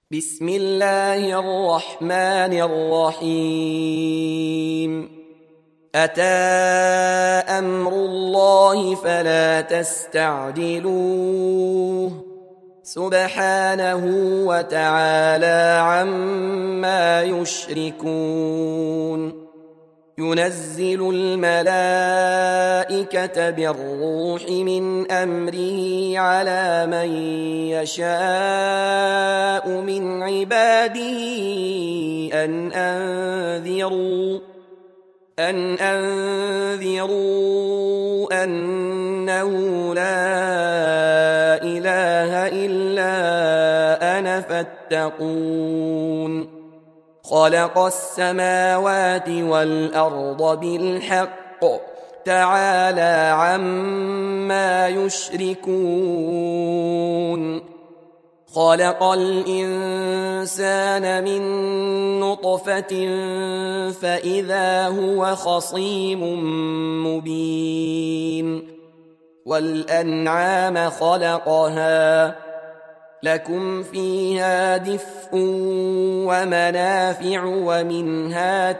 بسم الله الرحمن الرحيم. أتى أمر الله فلا تستعجلوه سبحانه وتعالى عما يشركون. ينزل الملائكة بالروح من أمره على من يشاء من عباده أن أنذروا أنه لا إله إلا أنا فاتقون. خلق السماوات والأرض بالحق تعالى عما يشركون. خلق الإنسان من نطفة فإذا هو خصيم مبين. والأنعام خلقها لكم فيها دفء ومنافع ومنها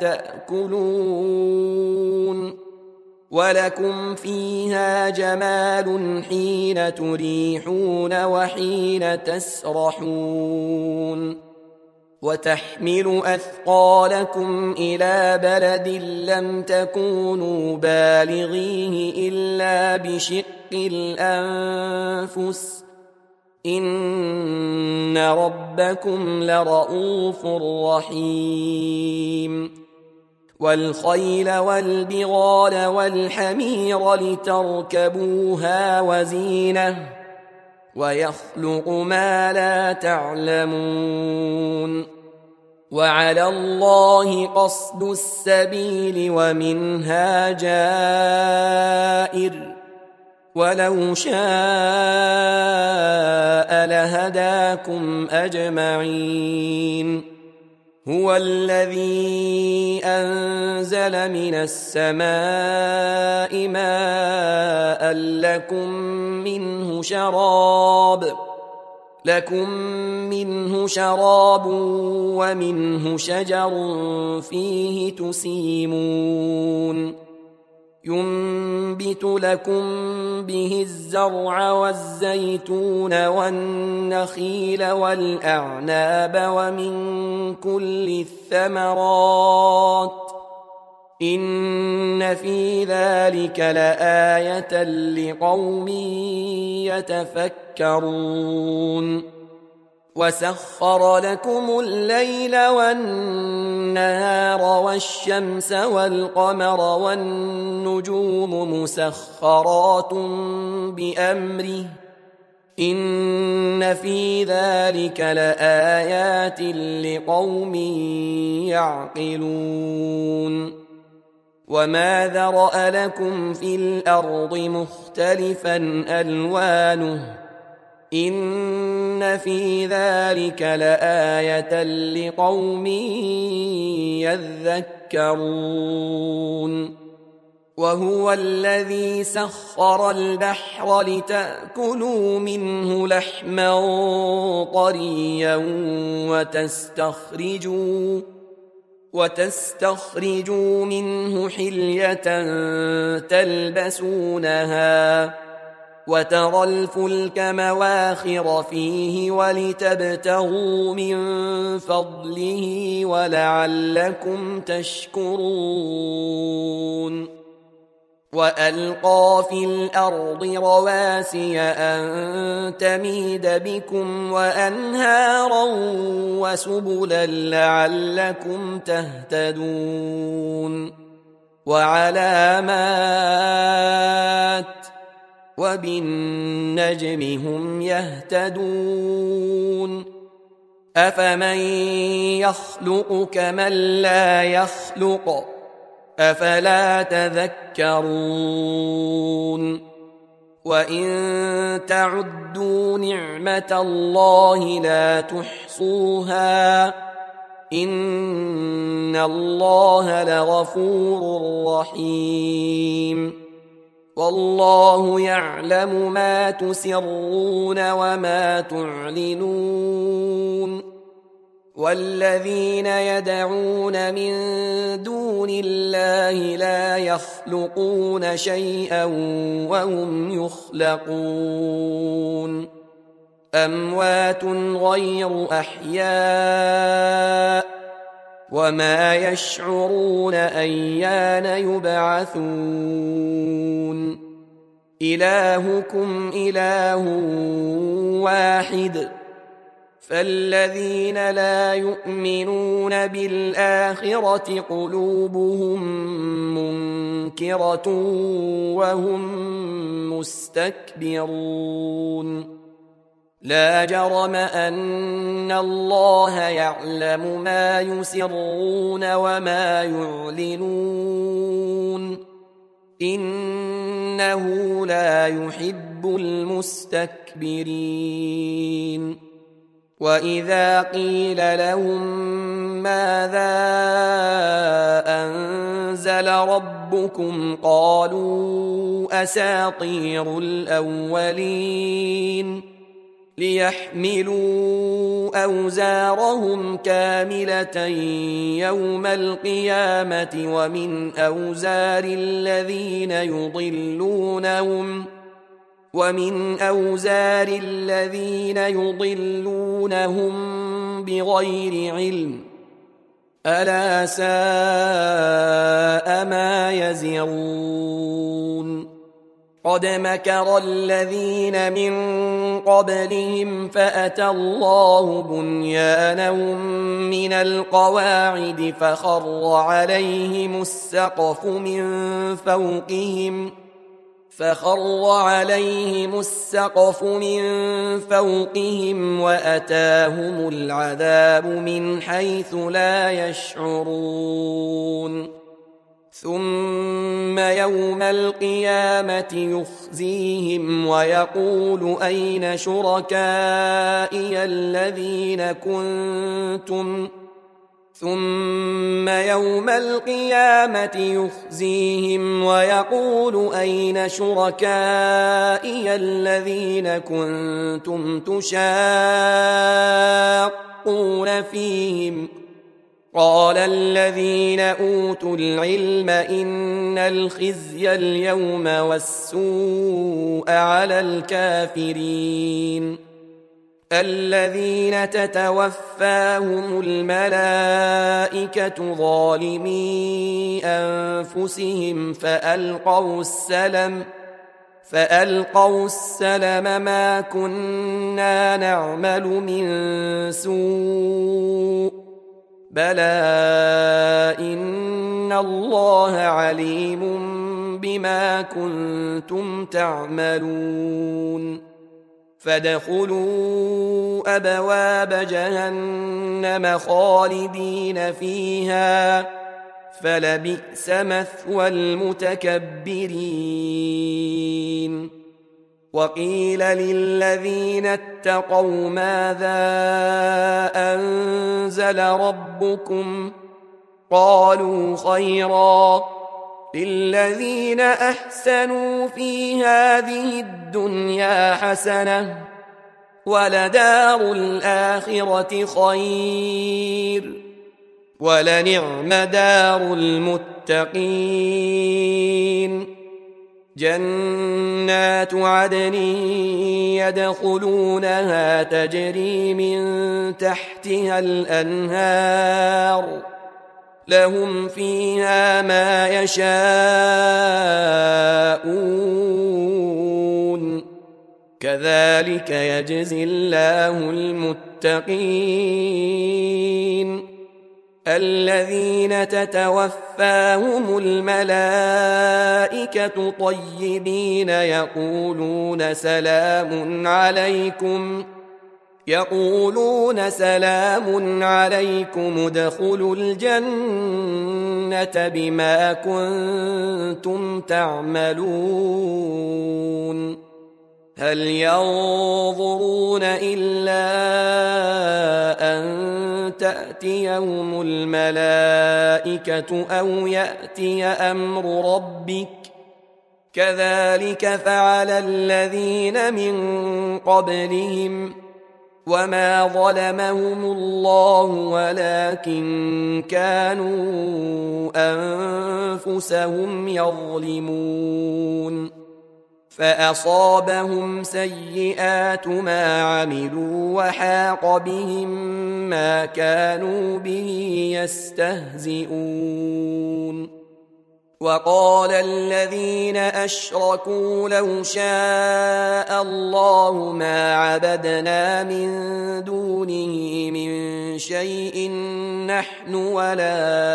تأكلون ولكم فيها جمال حين تريحون وحين تسرحون. وتحمل أثقالكم إلى بلد لم تكونوا بالغيه إلا بشق الأنفس إن ربكم لرؤوف رحيم. والخيل والبغال والحمير لتركبوها وزينة ويخلق ما لا تعلمون. وعلى الله قصد السبيل ومنها جائر ولو شاء لهداكم أجمعين. هو الذي أنزل من السماء ماء لكم منه شراب ومنه شجر فيه تسيمون. ينبت لكم به الزرع والزيتون والنخيل والأعناب ومن كل الثمرات إن في ذلك لآية لقوم يتفكرون. وسخر لكم الليل والنهار والشمس والقمر والنجوم مسخرات بأمره إن في ذلك لآيات لقوم يعقلون. وما ذرأ لكم في الأرض مختلفا ألوانه إن في ذلك لآية لقوم يذكرون. وهو الذي سخر البحر لتأكلوا منه لحما طريا وتستخرجوا منه حلية تلبسونها وترى الفلك مواخر فيه ولتبتغوا من فضله ولعلكم تشكرون. وألقى في الأرض رواسي أن تميد بكم وأنهارا وسبلا لعلكم تهتدون. وعلامات وبالنجم هم يهتدون. أفمن يخلق كمن لا يخلق أفلا تذكرون. وإن تعدوا نعمة الله لا تحصوها إن الله لغفور رحيم. والله يعلم ما تسرون وما تعلنون والذين يدعون من دون الله لا يخلقون شيئا وهم يخلقون أموات غير أحياء وما يشعرون أيان يبعثون إلهكم إله واحد فالذين لا يؤمنون بالآخرة قلوبهم منكرة وهم مستكبرون لا جرم أن الله يعلم ما يسرون وما يعلنون إنه لا يحب المستكبرين وإذا قيل لهم ماذا أنزل ربكم قالوا أساطير الأولين ليحملوا أوزارهم كاملة يوم القيامة ومن أوزار الذين يضلونهم بغير علم ألا ساء ما يزرون قد مكر الذين من قبلهم فأتى الله بنيانهم من القواعد فخر عليهم السقف من فوقهم وأتاهم العذاب من حيث لا يشعرون ثم يوم القيامة يخزيهم ويقول أين شركائي الذين كنتم تشاقون فيهم قال الذين أوتوا العلم إن الخزي اليوم والسوء على الكافرين الذين تتوفاهم الملائكة ظالمي أنفسهم فألقوا السلم ما كنا نعمل من سوء بلى إن الله عليم بما كنتم تعملون فادخلوا أبواب جهنم خالدين فيها فلبئس مثوى المتكبرين وقيل للذين اتقوا ماذا أنزل ربكم قالوا خيرا للذين أحسنوا في هذه الدنيا حسنة ولدار الآخرة خير ولنعم دار المتقين جنات عدن يدخلونها تجري من تحتها الأنهار لهم فيها ما يشاءون كذلك يجزي الله المتقين الذين تتوفاهم الملائكة طيبين يقولون سلام عليكم ادخلوا الجنة بما كنتم تعملون هل ينظرون إلا أن تأتيهم الملائكة أو يأتي أمر ربك كذلك فعل الذين من قبلهم وما ظلمهم الله ولكن كانوا أنفسهم يظلمون فأصابهم سيئات ما عملوا وحاق بهم ما كانوا به يستهزئون وقال الذين أشركوا لو شاء الله ما عبدنا من دونه من شيء نحن ولا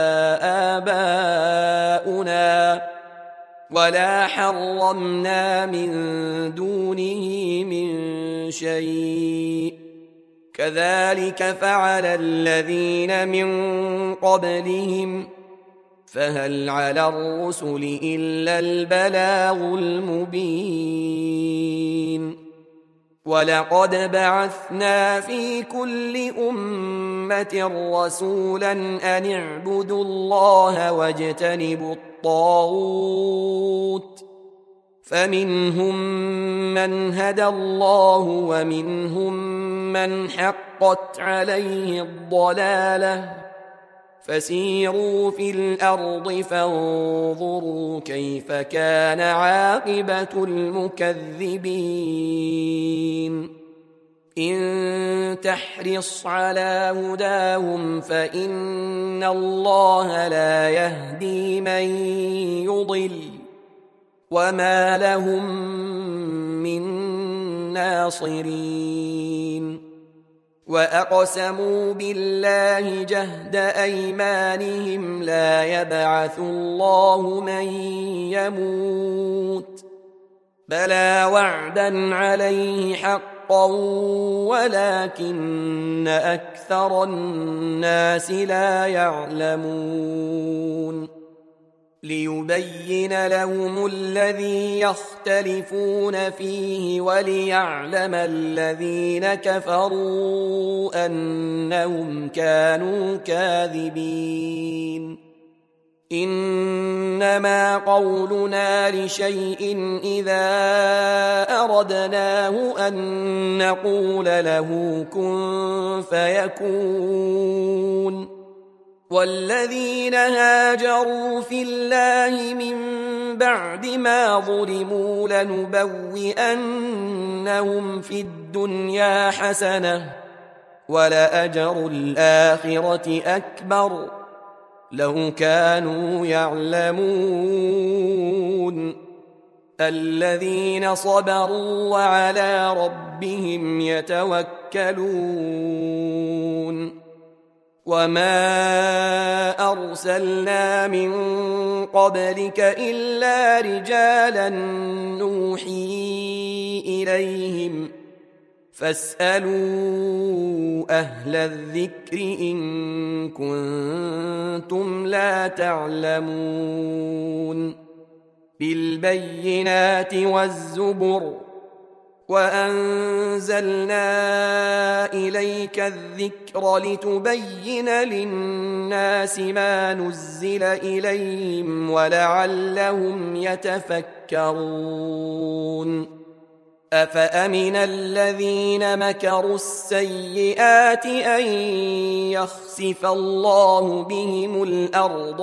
آباؤنا ولا حرمنا من دونه من شيء كذلك فعل الذين من قبلهم فهل على الرسل إلا البلاغ المبين ولقد بعثنا في كل أمة رسولا أن اعبدوا الله واجتنبوا الطاغوت فمنهم من هدى الله ومنهم من حقت عليه الضلالة فسيروا في الأرض فانظروا كيف كان عاقبة المكذبين إن تحرص على هداهم فإن الله لا يهدي من يضل وما لهم من ناصرين وأقسموا بالله جهد أيمانهم لا يبعث الله من يموت بلى وعدا عليه حقا ولكن أكثر الناس لا يعلمون ليبين لهم الذي يختلفون فيه وليعلم الذين كفروا أنهم كانوا كاذبين إنما قولنا لشيء إذا أردناه أن نقول له كن فيكون والذين هاجروا في الله من بعد ما ظلموا لنبوئنهم في الدنيا حسنة ولأجر الآخرة أكبر لو كانوا يعلمون الذين صبروا وعلى ربهم يتوكلون وما أرسلنا من قبلك إلا رجالا نوحي إليهم فاسألوا أهل الذكر إن كنتم لا تعلمون بالبينات والزبر وأنزلنا إليك الذكر لتبين للناس ما نزل إليهم ولعلهم يتفكرون أفأمن الذين مكروا السيئات أن يخسف الله بهم الأرض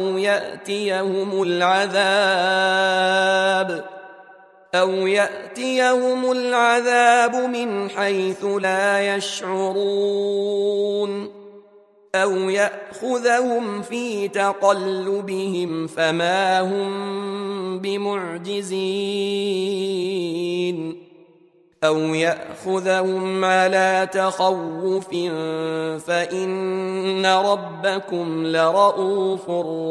أو يأتيهم العذاب من حيث لا يشعرون أو يأخذهم في تقلبهم فما هم بمعجزين أو يأخذهم على تخوف فإن ربكم لرؤوف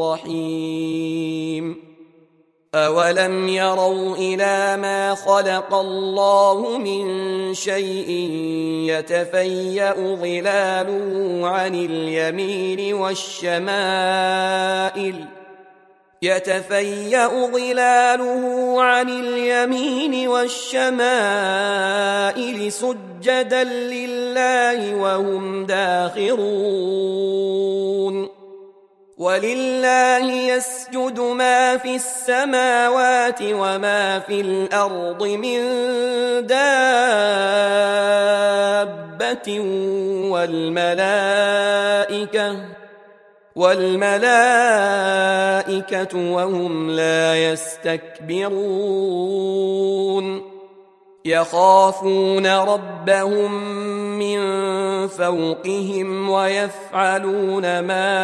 رحيم أولم يروا إلى ما خلق الله من شيء يتفيأ ظلاله عن اليمين والشمائل سجدا لله وهم داخرون ولله يسجد ما في السماوات وما في الأرض من دابة والملائكة وهم لا يستكبرون يخافون ربهم من فوقهم ويفعلون ما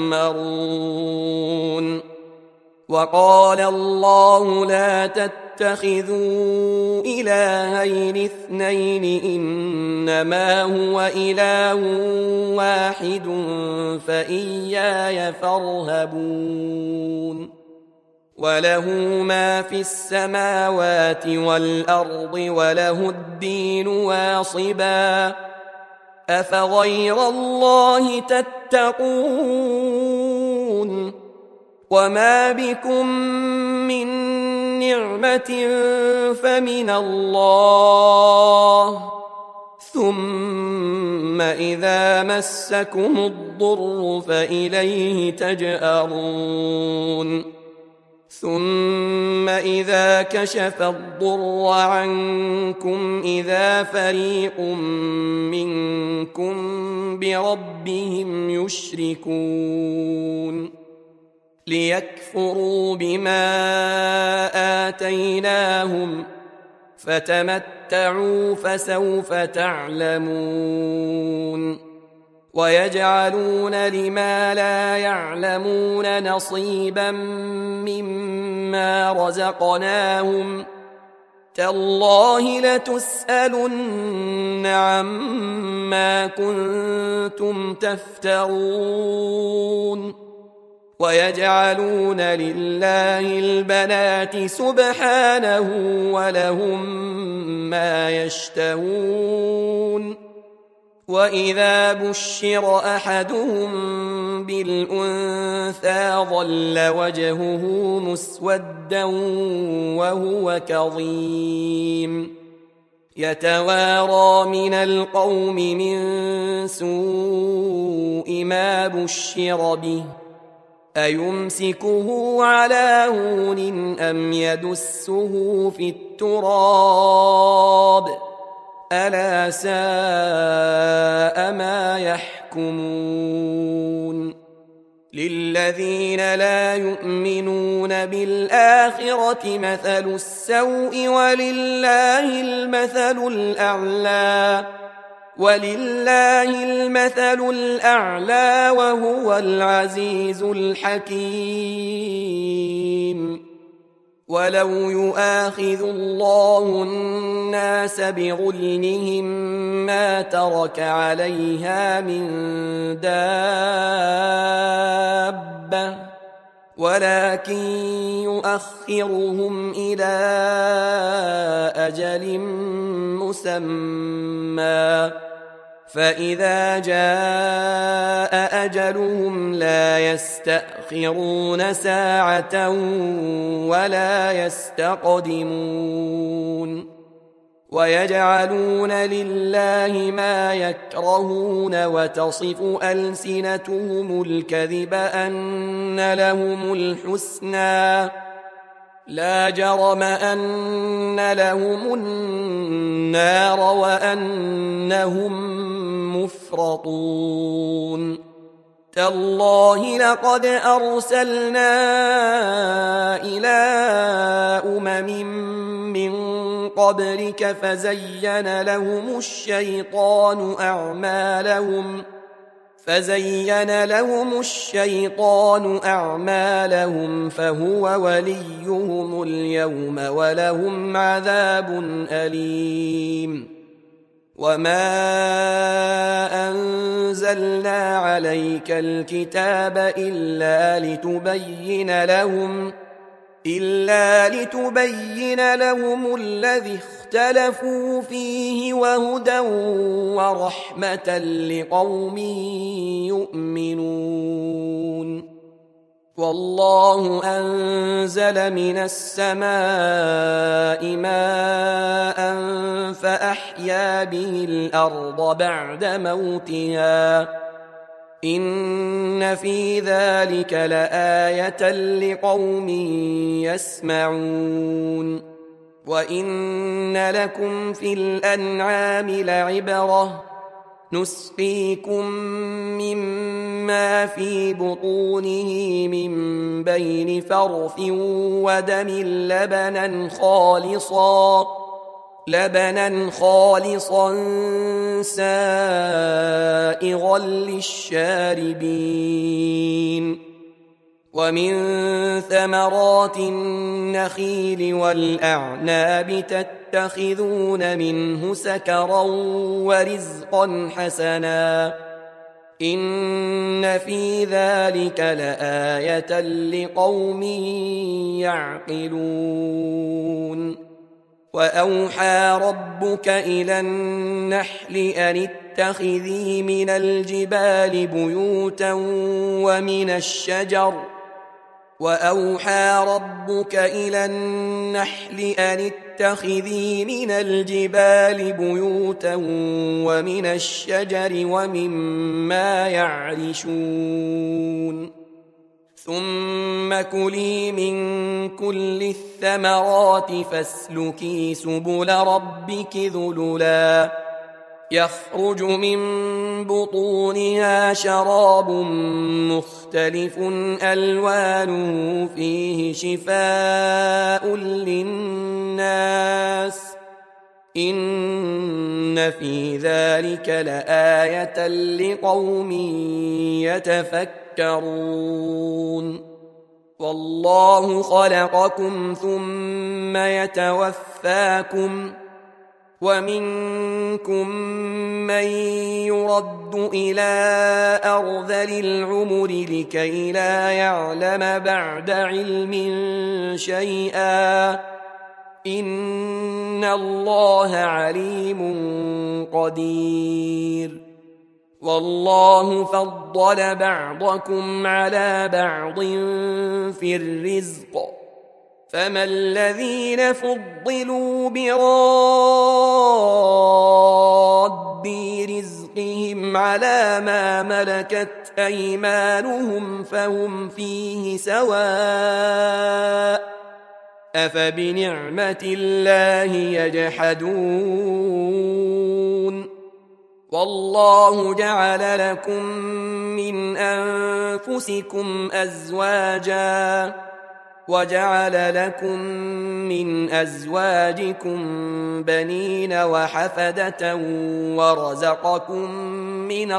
يؤمرون وقال الله لا تتخذوا إلهين اثنين إنما هو إله واحد فإياي فارهبون وله ما في السماوات والأرض وله الدين واصبا أفغير الله تتقون وما بكم من نعمة فمن الله ثم إذا مسكم الضر فإليه تجأرون ثم إذا كشف الضر عنكم إذا فريق منكم بربهم يشركون ليكفروا بما آتيناهم فتمتعوا فسوف تعلمون ويجعلون لما لا يعلمون نصيبا مما رزقناهم تالله لتسألن عما كنتم تفترون ويجعلون لله البنات سبحانه ولهم ما يشتهون وإذا بشر أحدهم بالأنثى ظل وجهه مسودا وهو كظيم يتوارى من القوم من سوء ما بشر به أيمسكه على هون أم يدسه في التراب ألا ساء ما يحكمون للذين لا يؤمنون بالآخرة مثل السوء ولله المثل الأعلى وهو العزيز الحكيم ولو يؤاخذ الله الناس بظلمهم ما ترك عليها من دابة ولكن يؤخرهم إلى أجل مسمى فإذا جاء أجلهم لا يستأخرون ساعة ولا يستقدمون ويجعلون لله ما يكرهون وتصف ألسنتهم الكذب أن لهم الحسنى لا جرم أن لهم النار وأنهم مفرطون تالله لقد أرسلنا إلى أمم من قبلك فزين لهم الشيطان أعمالهم فهو وليهم اليوم ولهم عذاب أليم وما أنزلنا عليك الكتاب إلا لتبين لهم الذي اختلفوا فيه وهدى ورحمة لقوم يؤمنون والله أنزل من السماء ماء فأحيا به الأرض بعد موتها إن في ذلك لآية لقوم يسمعون وإن لكم في الأنعام لعبرة نسقيكم مما في بطونه من بين فرث ودم لبنا خالصا سائغا للشاربين ومن ثمرات النخيل والأعناب تتخذون منه سكرا ورزقا حسنا إن في ذلك لآية لقوم يعقلون وأوحى ربك إلى النحل أن اتخذي من الجبال بيوتا ومن الشجر ومما يعرشون ثم كلي من كل الثمرات فاسلكي سبل ربك ذللا يخرج من بطونها شراب مختلف ألوانه فيه شفاء للناس إن في ذلك لآية لقوم يتفكرون والله خلقكم ثم يتوفاكم ومنكم من يرد إلى أرذل العمر لكي لا يعلم بعد علم شيئا إن الله عليم قدير والله فضل بعضكم على بعض في الرزق فما الذين فضلوا براد رزقهم على ما ملكت أيمانهم فهم فيه سواء أفبنعمة الله يجحدون والله جعل لكم من أنفسكم أزواجا وجعل لكم من أزواجكم بنين وحفدة ورزقكم من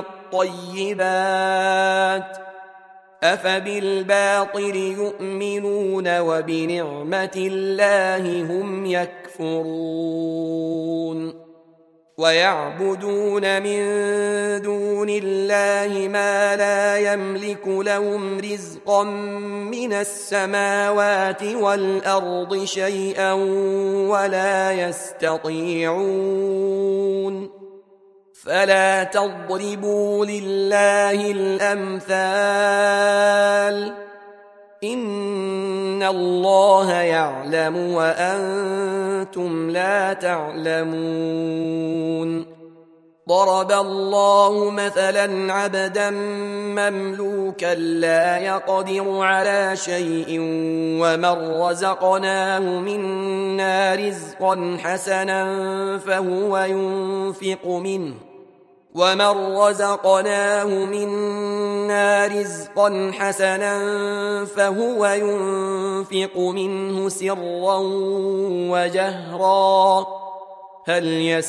الطيبات أفبالباطل يؤمنون وبنعمة الله هم يكفرون ويعبدون من دون الله ما لا يملك لهم رزقا من السماوات والأرض شيئا ولا يستطيعون فلا تضربوا لله الأمثال إن الله يعلم وأنتم لا تعلمون ضرب الله مثلا عبدا مملوكا لا يقدر على شيء ومن رزقناه منا رزقا حسنا فهو ينفق منه سرا وجهرا هل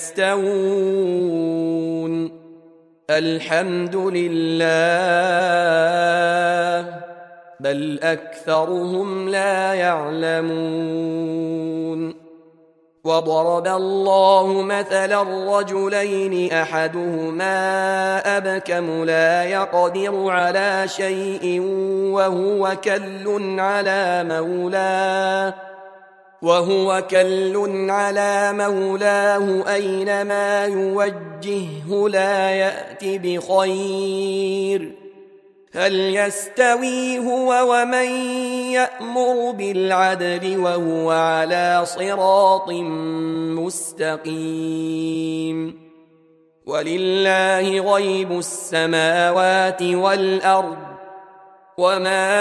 يستوون الحمد لله بل أكثرهم لا يعلمون وضرب الله مثلا رجلين أحدهما أبكم لا يقدر على شيء وهو كل على مولاه أينما يوجهه لا يأت بخير هل يستوي هو ومن يأمر بالعدل وهو على صراط مستقيم ولله غيب السماوات والأرض وما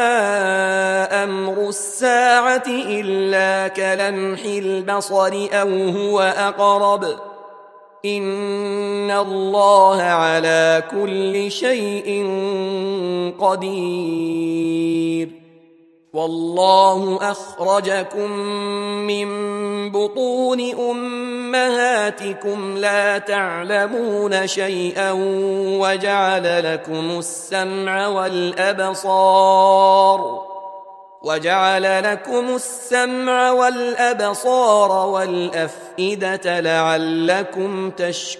أمر الساعة إلا كلمح البصر أو هو أقرب إن الله على كل شيء قدير والله أخرجكم من بطون أمهاتكم لا تعلمون شيئا وجعل لكم السمع والأبصار والأفئدة لعلكم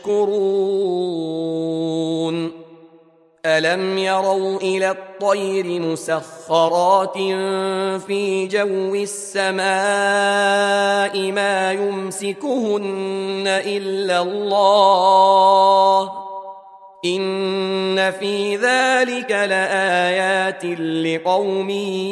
تشكرون ألم يروا إلى الطير مسخرات في جو السماء ما يمسكهن إلا الله إن في ذلك لآيات لقوم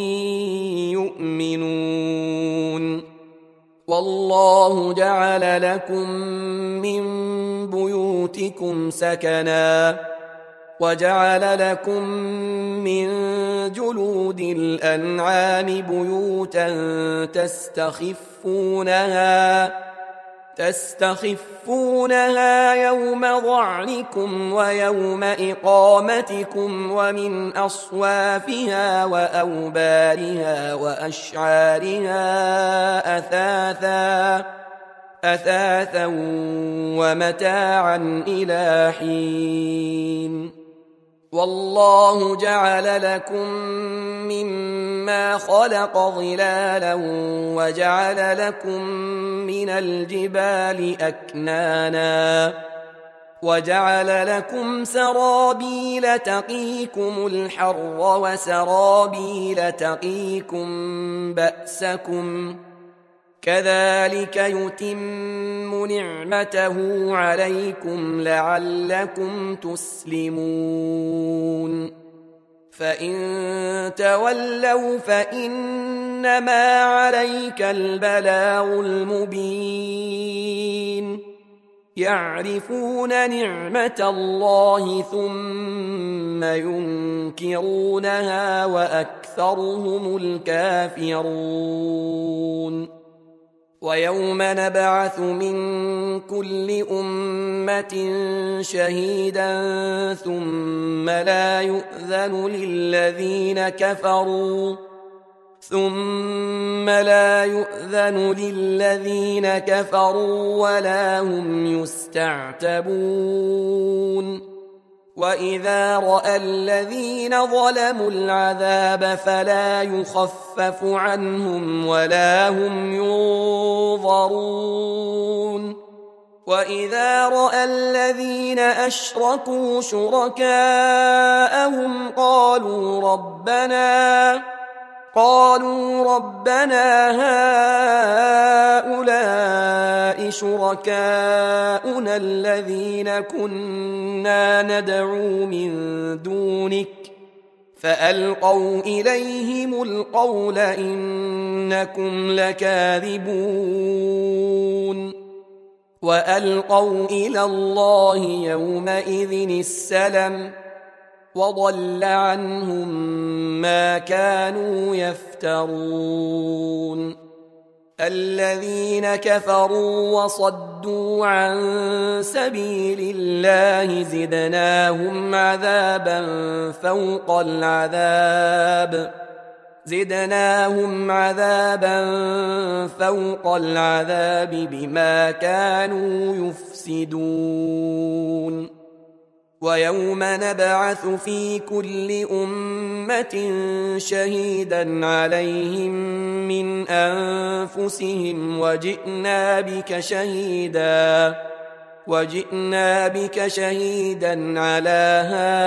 يؤمنون والله جعل لكم من بيوتكم سكنا وجعل لكم من جلود الأنعام بيوتا تستخفونها يوم ظعنكم ويوم إقامتكم ومن أصوافها وأوبارها وأشعارها أثاثا ومتاعا إلى حين والله جعل لكم مما خلق ظلالا وجعل لكم من الجبال أكنانا وجعل لكم سرابيل تقيكم الحر وسرابيل تقيكم بأسكم كذلك يتم نعمته عليكم لعلكم تسلمون فإن تولوا فإنما عليك البلاغ المبين يعرفون نعمة الله ثم ينكرونها وأكثرهم الكافرون ويوم نبعث من كل أمة شهيدا ثم لا يؤذن للذين كفروا ولا هم يستعتبون وإذا رأى الذين ظلموا العذاب فلا يخفف عنهم ولا هم ينظرون وإذا رأى الذين أشركوا شركاءهم قالوا ربنا هؤلاء شركاؤنا الذين كنا ندعو من دونك فألقوا إليهم القول إنكم لكاذبون وألقوا إلى الله يومئذ السلم وضل عنهم ما كانوا يفترون الذين كفروا وصدوا عن سبيل الله زدناهم عذابا فوق العذاب بما كانوا يفسدون ويوم نبعث في كل أمة شهيدا عليهم من أنفسهم وجئنا بك شهيدا على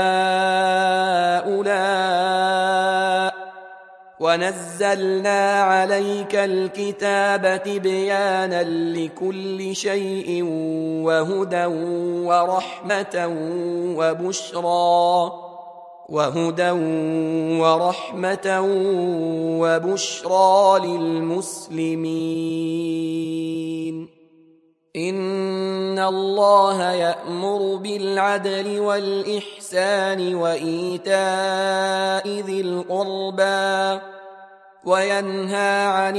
هؤلاء ونزلنا عليك الكتاب تبيانا لكل شيء وهدى ورحمة وبشرى للمسلمين إن الله يأمر بالعدل والإحسان وإيتاء ذي القربى وينهى عن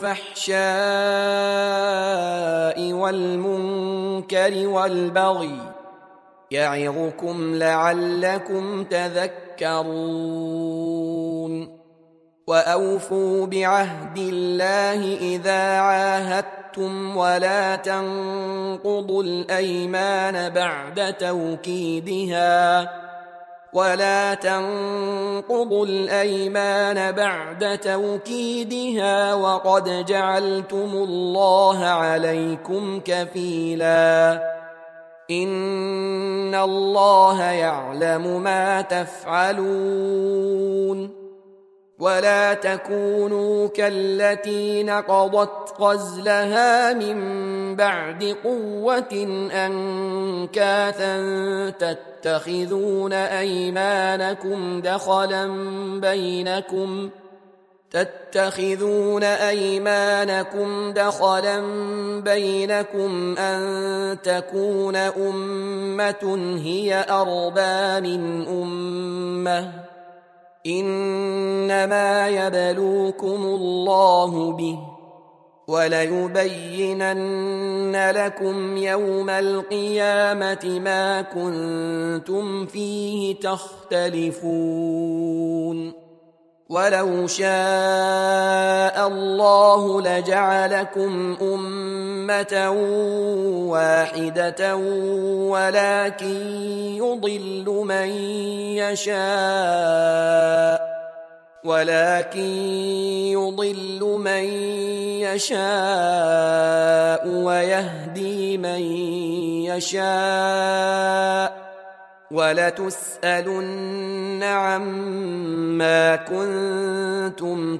الفحشاء والمنكر والبغي يعظكم لعلكم تذكرون وأوفوا بعهد الله إذا عاهدتم ولا تنقضوا الأيمان بعد توكيدها وقد جعلتم الله عليكم كفيلا إن الله يعلم ما تفعلون ولا تكونوا كالتي نقضت غزلها من بعد قوة أنكاثا تتخذون أيمانكم دخلا بينكم أن تكون أمة هي أربى من أمة إنما يبلوكم الله به وليبينن لكم يوم القيامة ما كنتم فيه تختلفون ولو شاء الله لجعلكم أمة واحدة ولكن يضل من يشاء ويهدي من يشاء ولتسألن عما كنتم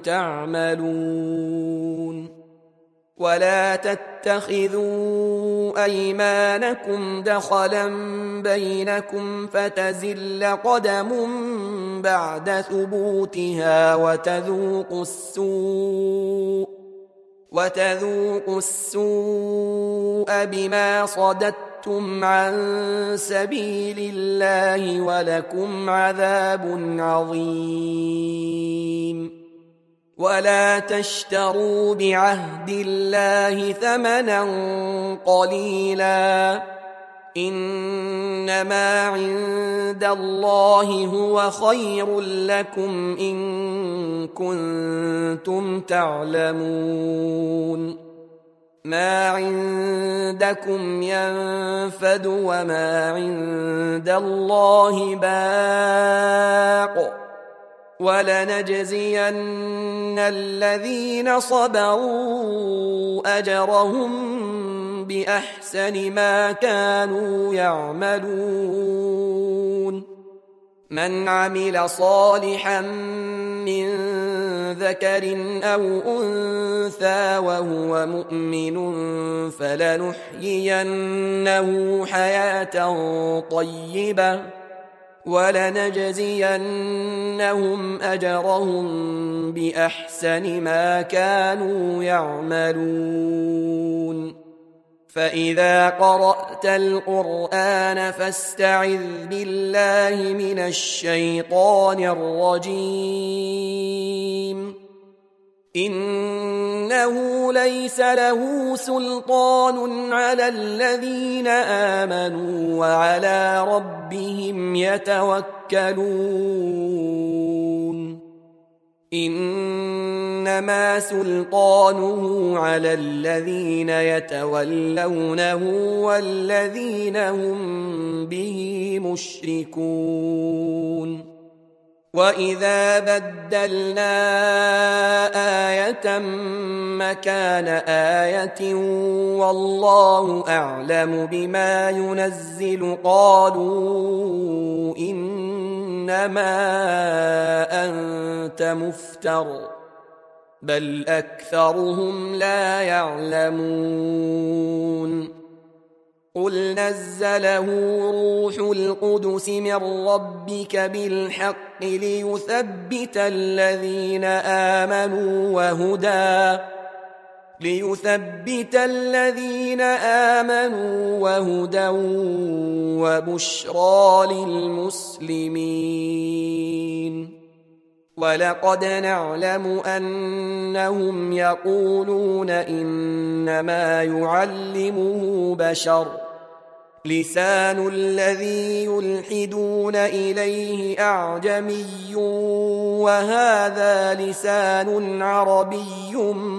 تعملون ولا تتخذوا أيمانكم دخلا بينكم فتزل قدم بعد ثبوتها وتذوقوا السوء بما صددتم عن سبيل الله ولكم عذاب عظيم ولا تشتروا بعهد الله ثمنا قليلا إنما عند الله هو خير لكم إن كنتم تعلمون ما عندكم ينفد وما عند الله باق ولنجزين الذين صبروا أجرهم بأحسن ما كانوا يعملون من عمل صالحا من ذكر أو أنثى وهو مؤمن فلنحيينه حياة طيبة ولنجزينهم أجرهم بأحسن ما كانوا يعملون فإذا قرأت القرآن فاستعذ بالله من الشيطان الرجيم إنه ليس له سلطان على الذين آمنوا وعلى ربهم يتوكلون إنما سلطانه على الذين يتولونه والذين هم به مشركون وإذا بدلنا آية مكان آية والله أعلم بما ينزل قالوا إنما أنت مفتر بل أكثرهم لا يعلمون قل نزله روح القدس من ربك بالحق ليثبت الذين آمنوا ليثبت الذين آمنوا وهدى وبشرى للمسلمين. ولقد نعلم أنهم يقولون إنما يعلمه بشر، لسان الذي يلحدون إليه أعجمي وهذا لسان عربي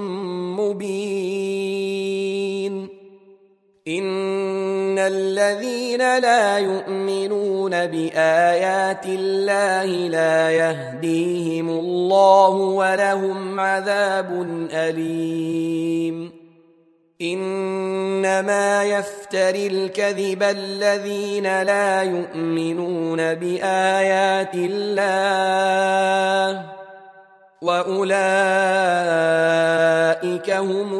مبين. إن الذين لا يؤمنون بآيات الله لا يهديهم الله ولهم عذاب أليم. إنما يفتري الكذب الذين لا يؤمنون بآيات الله وأولئك هم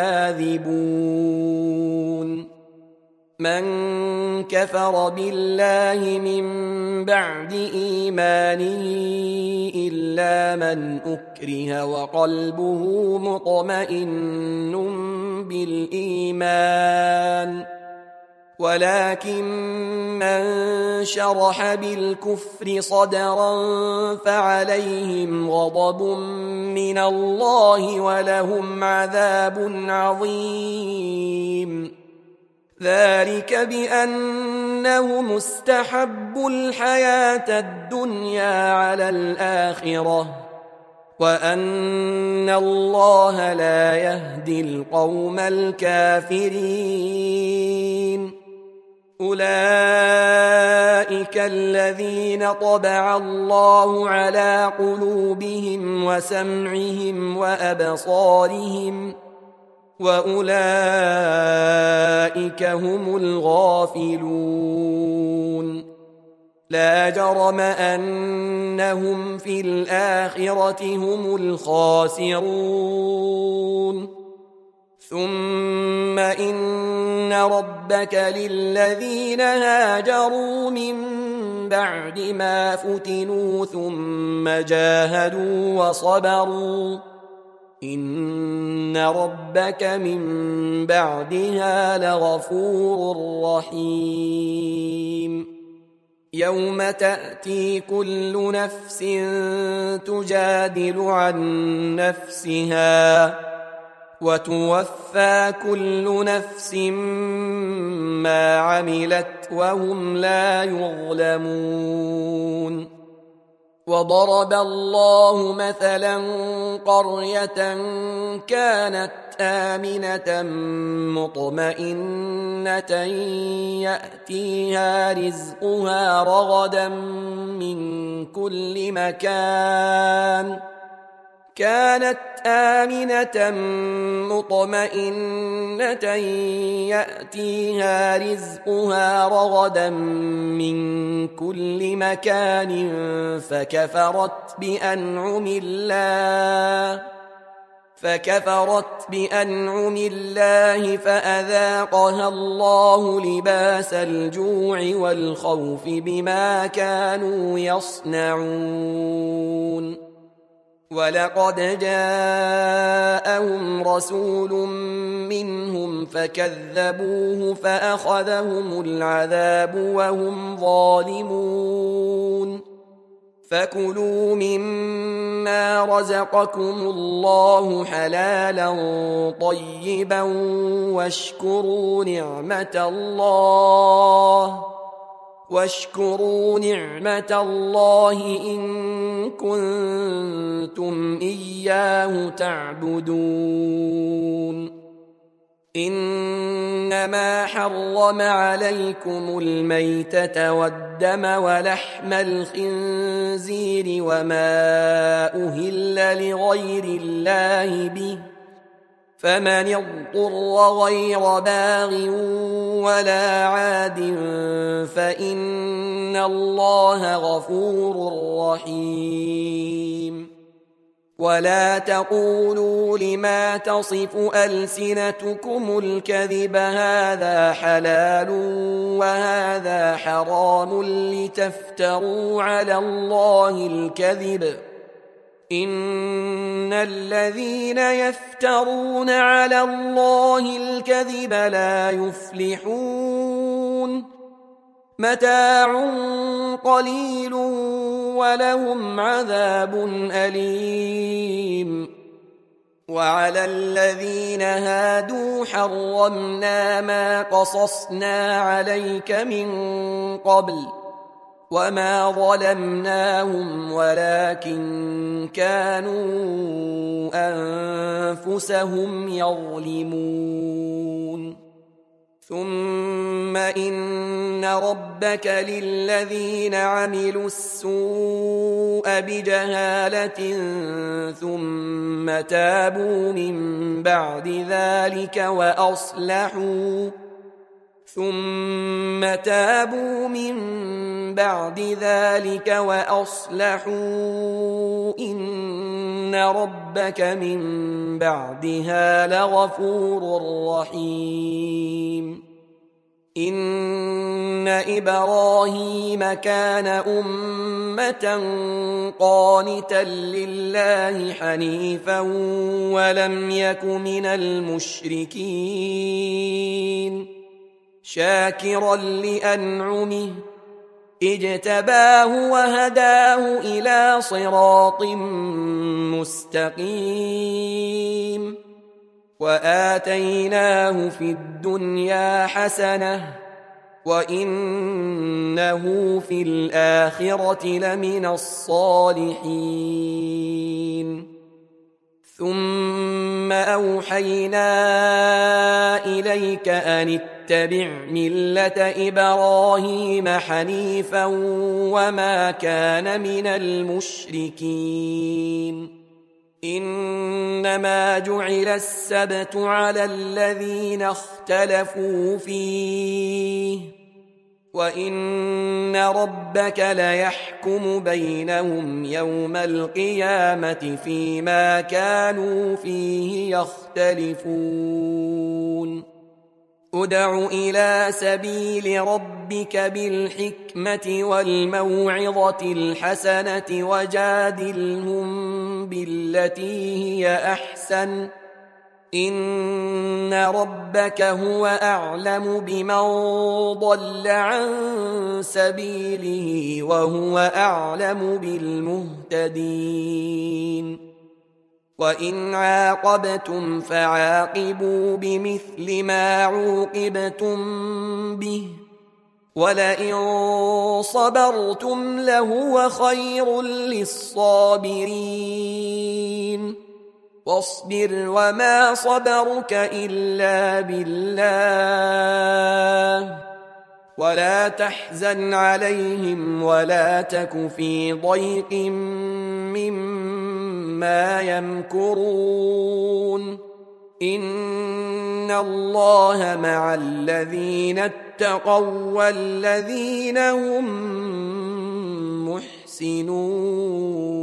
الكاذبون. من كفر بالله من بعد إيمانه إلا من أكره وقلبه مطمئن بالإيمان، ولكن من شرح بالكفر صدرا فعليهم غضب من الله ولهم عذاب عظيم. ذلك بأنهم استحبوا الحياة الدنيا على الآخرة وأن الله لا يهدي القوم الكافرين. أولئك الذين طبع الله على قلوبهم وسمعهم وأبصارهم وأولئك هم الغافلون. لا جرم أنهم في الآخرة هم الخاسرون. ثم إن ربك للذين هاجروا من بعد ما فتنوا ثم جاهدوا وصبروا إن ربك من بعدها لغفور رحيم. يوم تأتي كل نفس تجادل عن نفسها وتوفى كل نفس ما عملت وهم لا يظلمون. وضرب الله مثلا قرية كانت آمنة مطمئنة يأتيها رزقها رغدا من كل مكان فكفرت بأنعم الله فأذاقها الله لباس الجوع والخوف بما كانوا يصنعون. ولقد جاءهم رسول منهم فكذبوه فأخذهم العذاب وهم ظالمون. فكلوا مما رزقكم الله حلالا طيبا واشكروا نعمة الله إن كنتم إياه تعبدون. إنما حرم عليكم الميتة والدم ولحم الخنزير وما أهل لغير الله به، فمن اضطر غير باغ ولا عاد فإن الله غفور رحيم. ولا تقولوا لما تصف ألسنتكم الكذب هذا حلال وهذا حرام لتفتروا على الله الكذب، إن الذين يفترون على الله الكذب لا يفلحون متاع قليل ولهم عذاب أليم وعلى الذين هادوا حرمنا ما قصصنا عليك من قبل وما ظلمناهم ولكن كانوا أنفسهم يظلمون ثم إن ربك للذين عملوا السوء بجهالة ثم تابوا من بعد ذلك وأصلحوا إن ربك من بعدها لغفور رحيم إن إبراهيم كان أمة قانتا لله حنيفا ولم يك من المشركين شاكرا لأنعمه اجتباه وهداه إلى صراط مستقيم وآتيناه في الدنيا حسنة وإنه في الآخرة لمن الصالحين ثم أوحينا إليك أن اتبع ملة إبراهيم حنيفا وما كان من المشركين إنما جعل السبت على الذين اختلفوا فيه وإن ربك ليحكم بينهم يوم القيامة فيما كانوا فيه يختلفون ادع إلى سبيل ربك بالحكمة والموعظة الحسنة وجادلهم بالتي هي أحسن إن ربك هو أعلم بمن ضل عن سبيله وهو أعلم بالمهتدين وإن عاقبتم فعاقبوا بمثل ما عوقبتم به ولئن صبرتم لهو خير للصابرين واصبر وما صبرك إلا بالله ولا تحزن عليهم ولا تك في ضيق مما يمكرون إن الله مع الذين اتقوا والذين هم محسنون